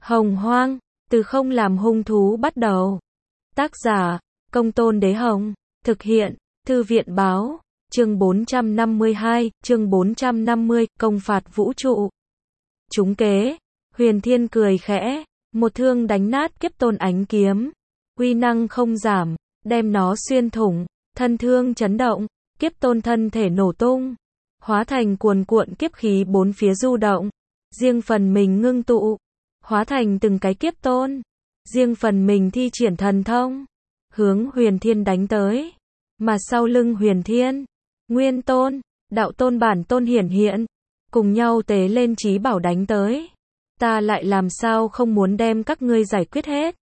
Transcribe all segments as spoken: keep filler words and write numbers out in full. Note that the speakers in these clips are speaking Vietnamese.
Hồng Hoang, từ không làm hung thú bắt đầu. Tác giả, Công Tôn Đế Hồng. Thực hiện, Thư viện Báo. Chương bốn trăm năm mươi hai, chương bốn trăm năm mươi, công phạt vũ trụ. Trúng kế, Huyền Thiên cười khẽ, một thương đánh nát Kiếp Tôn ánh kiếm. Uy năng không giảm, đem nó xuyên thủng, thân thương chấn động, Kiếp Tôn thân thể nổ tung, hóa thành cuồn cuộn kiếp khí bốn phía du động, riêng phần mình ngưng tụ, hóa thành từng cái Kiếp Tôn, riêng phần mình thi triển thần thông, hướng Huyền Thiên đánh tới. Mà sau lưng Huyền Thiên, Nguyên Tôn, Đạo Tôn, Bản Tôn hiển hiện, cùng nhau tế lên chí bảo đánh tới. Ta lại làm sao không muốn đem các ngươi giải quyết hết.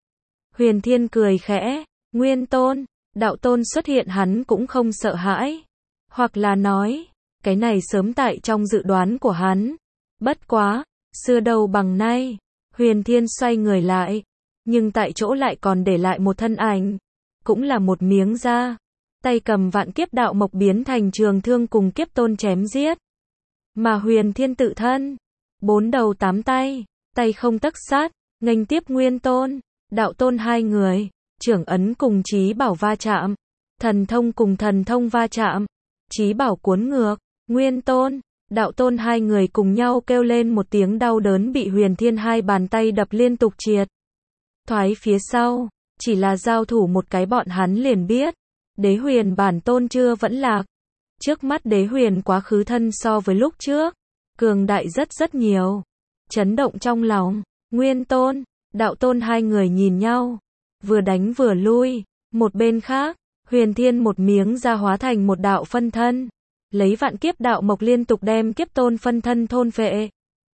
Huyền Thiên cười khẽ, Nguyên Tôn, Đạo Tôn xuất hiện hắn cũng không sợ hãi. Hoặc là nói, cái này sớm tại trong dự đoán của hắn. Bất quá, xưa đâu bằng nay. Huyền Thiên xoay người lại, nhưng tại chỗ lại còn để lại một thân ảnh, cũng là một miếng da. Tay cầm vạn kiếp đạo mộc biến thành trường thương cùng Kiếp Tôn chém giết. Mà Huyền Thiên tự thân, bốn đầu tám tay, tay không tấc sát, nghênh tiếp Nguyên Tôn, Đạo Tôn hai người, trưởng ấn cùng chí bảo va chạm, thần thông cùng thần thông va chạm, chí bảo cuốn ngược, Nguyên Tôn, Đạo Tôn hai người cùng nhau kêu lên một tiếng đau đớn, bị Huyền Thiên hai bàn tay đập liên tục triệt thoái phía sau. Chỉ là giao thủ một cái bọn hắn liền biết, Đế Huyền Bản Tôn chưa vẫn lạc. Trước mắt Đế Huyền quá khứ thân so với lúc trước, cường đại rất rất nhiều. Chấn động trong lòng, Nguyên Tôn, Đạo Tôn hai người nhìn nhau, vừa đánh vừa lui. Một bên khác, Huyền Thiên một miếng da hóa thành một đạo phân thân, lấy vạn kiếp đạo mộc liên tục đem Kiếp Tôn phân thân thôn phệ.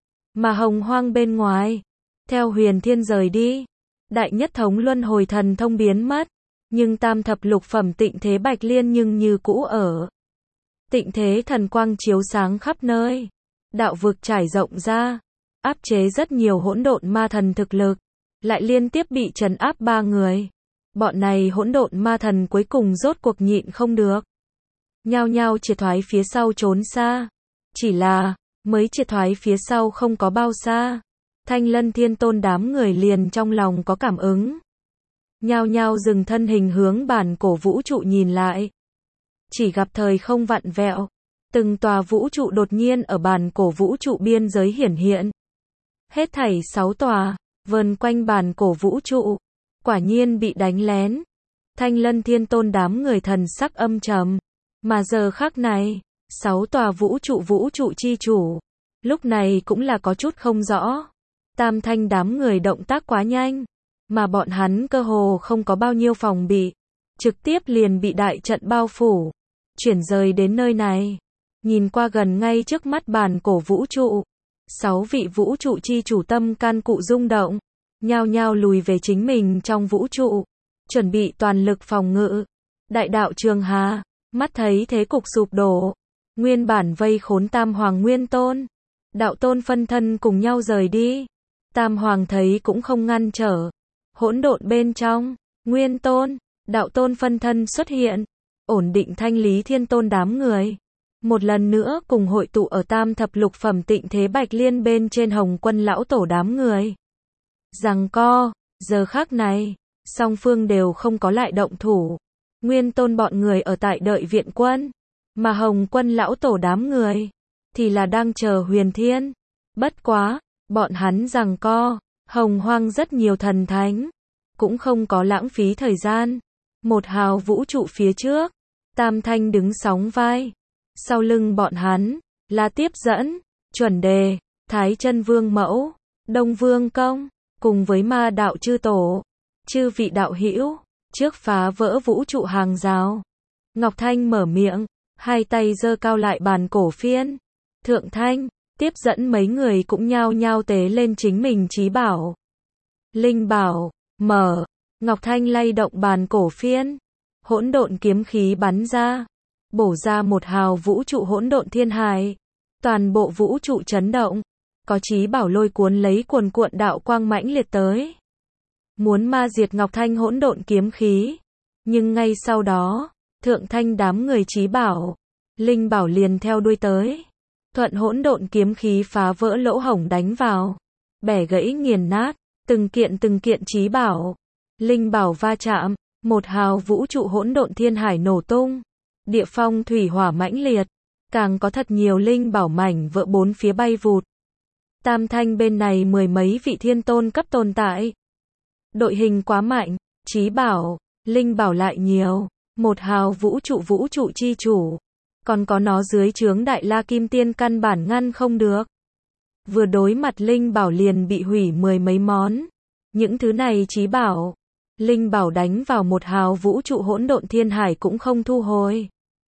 Mà Hồng Hoang bên ngoài, theo Huyền Thiên rời đi, Đại Nhất Thống Luân Hồi thần thông biến mất, nhưng tam thập lục phẩm Tịnh Thế Bạch Liên nhưng như cũ ở. Tịnh Thế thần quang chiếu sáng khắp nơi, đạo vực trải rộng ra, áp chế rất nhiều hỗn độn ma thần thực lực, lại liên tiếp bị trấn áp ba người. Bọn này hỗn độn ma thần cuối cùng rốt cuộc nhịn không được, nhao nhao triệt thoái phía sau trốn xa. Chỉ là, mới triệt thoái phía sau không có bao xa, Thanh Lân Thiên Tôn đám người liền trong lòng có cảm ứng, nhao nhao dừng thân hình hướng bản cổ vũ trụ nhìn lại. Chỉ gặp thời không vặn vẹo, từng tòa vũ trụ đột nhiên ở bản cổ vũ trụ biên giới hiển hiện. Hết thảy sáu tòa, vờn quanh bản cổ vũ trụ, quả nhiên bị đánh lén. Thanh Lân Thiên Tôn đám người thần sắc âm trầm, mà giờ khắc này, sáu tòa vũ trụ vũ trụ chi chủ, lúc này cũng là có chút không rõ. Tam Thanh đám người động tác quá nhanh, mà bọn hắn cơ hồ không có bao nhiêu phòng bị, trực tiếp liền bị đại trận bao phủ, chuyển rời đến nơi này. Nhìn qua gần ngay trước mắt bản cổ vũ trụ, sáu vị vũ trụ chi chủ tâm can cụ rung động, nhao nhao lùi về chính mình trong vũ trụ, chuẩn bị toàn lực phòng ngự. Đại đạo Trường Hà, mắt thấy thế cục sụp đổ, nguyên bản vây khốn Tam Hoàng Nguyên Tôn, Đạo Tôn phân thân cùng nhau rời đi. Tam Hoàng thấy cũng không ngăn trở. Hỗn độn bên trong, Nguyên Tôn, Đạo Tôn phân thân xuất hiện, ổn định thanh lý Thiên Tôn đám người. Một lần nữa cùng hội tụ ở tam thập lục phẩm Tịnh Thế Bạch Liên bên trên Hồng Quân lão tổ đám người. Giằng co, giờ khắc này, song phương đều không có lại động thủ. Nguyên Tôn bọn người ở tại đợi viện quân, mà Hồng Quân lão tổ đám người thì là đang chờ Huyền Thiên. Bất quá, bọn hắn giằng co, Hồng Hoang rất nhiều thần thánh, cũng không có lãng phí thời gian. Một hào vũ trụ phía trước, Tam Thanh đứng sóng vai, sau lưng bọn hắn là Tiếp Dẫn, Chuẩn Đề, Thái Chân Vương Mẫu, Đông Vương Công, cùng với Ma Đạo chư tổ, chư vị đạo hữu, trước phá vỡ vũ trụ hàng rào. Ngọc Thanh mở miệng, hai tay giơ cao lại bàn cổ phiên. Thượng Thanh, Tiếp Dẫn mấy người cũng nhao nhao tế lên chính mình chí bảo. Linh bảo, mở, Ngọc Thanh lay động bàn cổ phiên, hỗn độn kiếm khí bắn ra, bổ ra một hào vũ trụ hỗn độn thiên hải. Toàn bộ vũ trụ chấn động, có chí bảo lôi cuốn lấy cuồn cuộn đạo quang mãnh liệt tới, muốn ma diệt Ngọc Thanh hỗn độn kiếm khí. Nhưng ngay sau đó, Thượng Thanh đám người chí bảo, linh bảo liền theo đuôi tới, thuận hỗn độn kiếm khí phá vỡ lỗ hổng đánh vào. bẻ gãy nghiền nát, từng kiện từng kiện chí bảo, linh bảo va chạm, một hào vũ trụ hỗn độn thiên hải nổ tung, địa phong thủy hỏa mãnh liệt, càng có thật nhiều linh bảo mảnh vỡ bốn phía bay vụt. Tam thanh bên này mười mấy vị thiên tôn cấp tồn tại. Đội hình quá mạnh, chí bảo, linh bảo lại nhiều, một hào vũ trụ vũ trụ chi chủ, còn có nó dưới trướng Đại La Kim Tiên căn bản ngăn không được. Vừa đối mặt linh bảo liền bị hủy mười mấy món. Những thứ này chí bảo, linh bảo đánh vào một hào vũ trụ hỗn độn thiên hải cũng không thu hồi,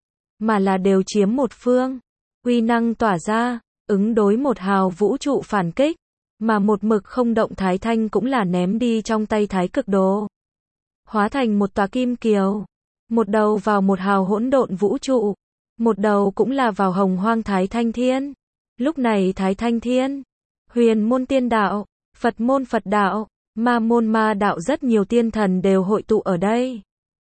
mà là đều chiếm một phương, uy năng tỏa ra, ứng đối một hào vũ trụ phản kích, mà một mực không động Thái Thanh cũng là ném đi trong tay Thái Cực Đồ, hóa thành một tòa kim kiều, một đầu vào một hào hỗn độn vũ trụ, một đầu cũng là vào hồng hoang Thái Thanh Thiên. Lúc này Thái Thanh Thiên, huyền môn tiên đạo, Phật môn Phật đạo, ma môn ma đạo rất nhiều tiên thần đều hội tụ ở đây.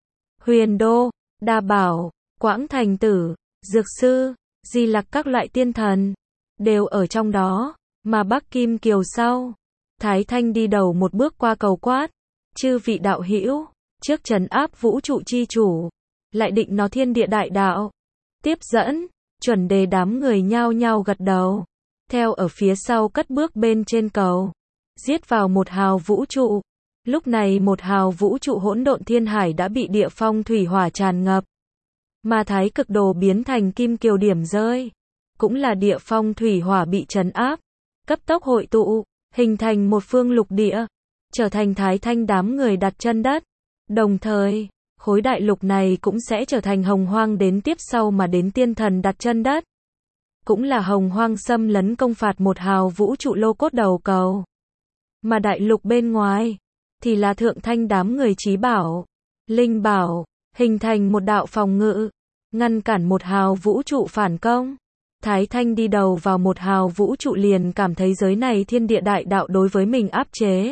Huyền Đô, Đa Bảo, Quảng Thành Tử, Dược Sư, Di Lặc các loại tiên thần đều ở trong đó, mà Bắc Kim Kiều sau, Thái Thanh đi đầu một bước qua cầu quát, chư vị đạo hữu, trước trấn áp vũ trụ chi chủ, lại định nó thiên địa đại đạo. Tiếp dẫn, chuẩn đề đám người nhao nhao gật đầu, theo ở phía sau cất bước bên trên cầu, giết vào một hào vũ trụ. Lúc này một hào vũ trụ hỗn độn thiên hải đã bị địa phong thủy hỏa tràn ngập, mà Thái Cực Đồ biến thành kim kiều điểm rơi, cũng là địa phong thủy hỏa bị trấn áp, cấp tốc hội tụ, hình thành một phương lục địa, trở thành Thái Thanh đám người đặt chân đất. Đồng thời, khối đại lục này cũng sẽ trở thành hồng hoang đến tiếp sau mà đến tiên thần đặt chân đất. Cũng là hồng hoang xâm lấn công phạt một hào vũ trụ lô cốt đầu cầu. Mà đại lục bên ngoài, thì là thượng thanh đám người chí bảo, linh bảo, hình thành một đạo phòng ngự, ngăn cản một hào vũ trụ phản công. Thái Thanh đi đầu vào một hào vũ trụ liền cảm thấy giới này thiên địa đại đạo đối với mình áp chế.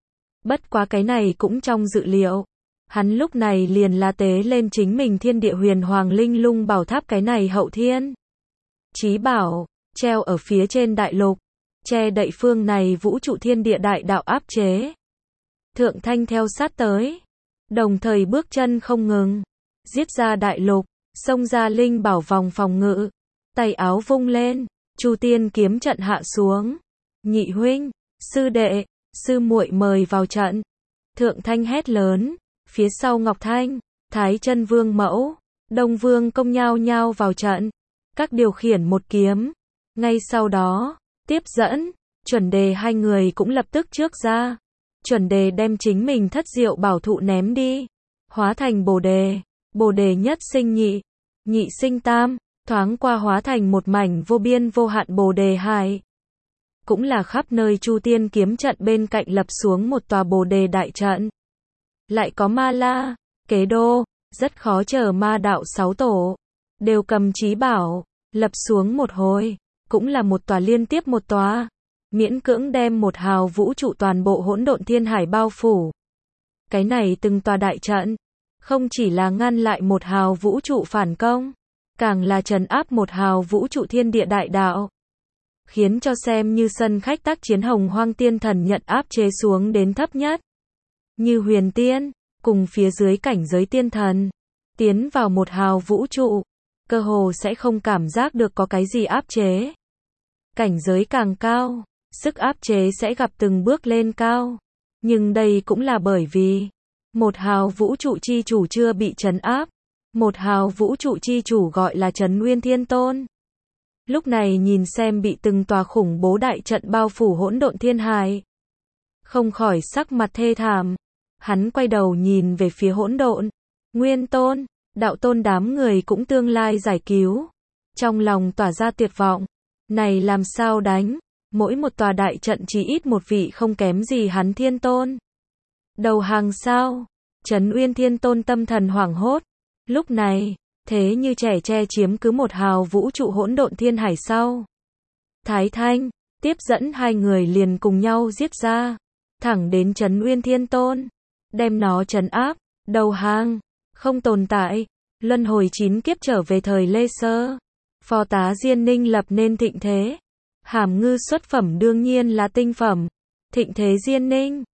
Bất quá cái này cũng trong dự liệu. Hắn lúc này liền la tế lên chính mình thiên địa huyền hoàng linh lung bảo tháp cái này hậu thiên chí bảo, treo ở phía trên đại lục, che đậy phương này vũ trụ thiên địa đại đạo áp chế. Thượng Thanh theo sát tới, đồng thời bước chân không ngừng, giết ra đại lục, xông ra linh bảo vòng phòng ngự, tay áo vung lên, Chu Tiên kiếm trận hạ xuống. Nhị huynh, sư đệ, sư muội mời vào trận. Thượng Thanh hét lớn, phía sau Ngọc Thanh, Thái Chân Vương Mẫu, Đông Vương Công nhao nhao vào trận, các điều khiển một kiếm. Ngay sau đó, tiếp dẫn, chuẩn đề hai người cũng lập tức trước ra. Chuẩn đề đem chính mình thất diệu bảo thụ ném đi, hóa thành bồ đề, bồ đề nhất sinh nhị, nhị sinh tam, thoáng qua hóa thành một mảnh vô biên vô hạn bồ đề hải. Cũng là khắp nơi Chu Tiên kiếm trận bên cạnh lập xuống một tòa bồ đề đại trận. Lại có Ma La, Kế Đô, rất khó chờ ma đạo sáu tổ, đều cầm chí bảo, lập xuống một hồi, cũng là một tòa liên tiếp một tòa, miễn cưỡng đem một hào vũ trụ toàn bộ hỗn độn thiên hải bao phủ. Cái này từng tòa đại trận, không chỉ là ngăn lại một hào vũ trụ phản công, càng là trấn áp một hào vũ trụ thiên địa đại đạo, khiến cho xem như sân khách tác chiến hồng hoang tiên thần nhận áp chế xuống đến thấp nhất. Như huyền tiên, cùng phía dưới cảnh giới tiên thần, tiến vào một hào vũ trụ, cơ hồ sẽ không cảm giác được có cái gì áp chế. Cảnh giới càng cao, sức áp chế sẽ gặp từng bước lên cao. Nhưng đây cũng là bởi vì, một hào vũ trụ chi chủ chưa bị trấn áp. Một hào vũ trụ chi chủ gọi là Trấn Nguyên Thiên Tôn. Lúc này nhìn xem bị từng tòa khủng bố đại trận bao phủ hỗn độn thiên hải, không khỏi sắc mặt thê thảm. Hắn quay đầu nhìn về phía hỗn độn, Nguyên Tôn, Đạo Tôn đám người cũng tương lai giải cứu. Trong lòng tỏa ra tuyệt vọng, này làm sao đánh, mỗi một tòa đại trận chỉ ít một vị không kém gì hắn Thiên Tôn. Đầu hàng sao? Trấn Nguyên Thiên Tôn tâm thần hoảng hốt. Lúc này, thế như trẻ tre chiếm cứ một hào vũ trụ hỗn độn thiên hải sau. Thái Thanh, tiếp dẫn hai người liền cùng nhau giết ra, thẳng đến Trấn Nguyên Thiên Tôn, đem nó trấn áp, đầu hàng, không tồn tại, luân hồi chín kiếp trở về thời Lê Sơ. Phó tá Diên Ninh lập nên thịnh thế. Hàm ngư xuất phẩm đương nhiên là tinh phẩm, Thịnh Thế Diên Ninh.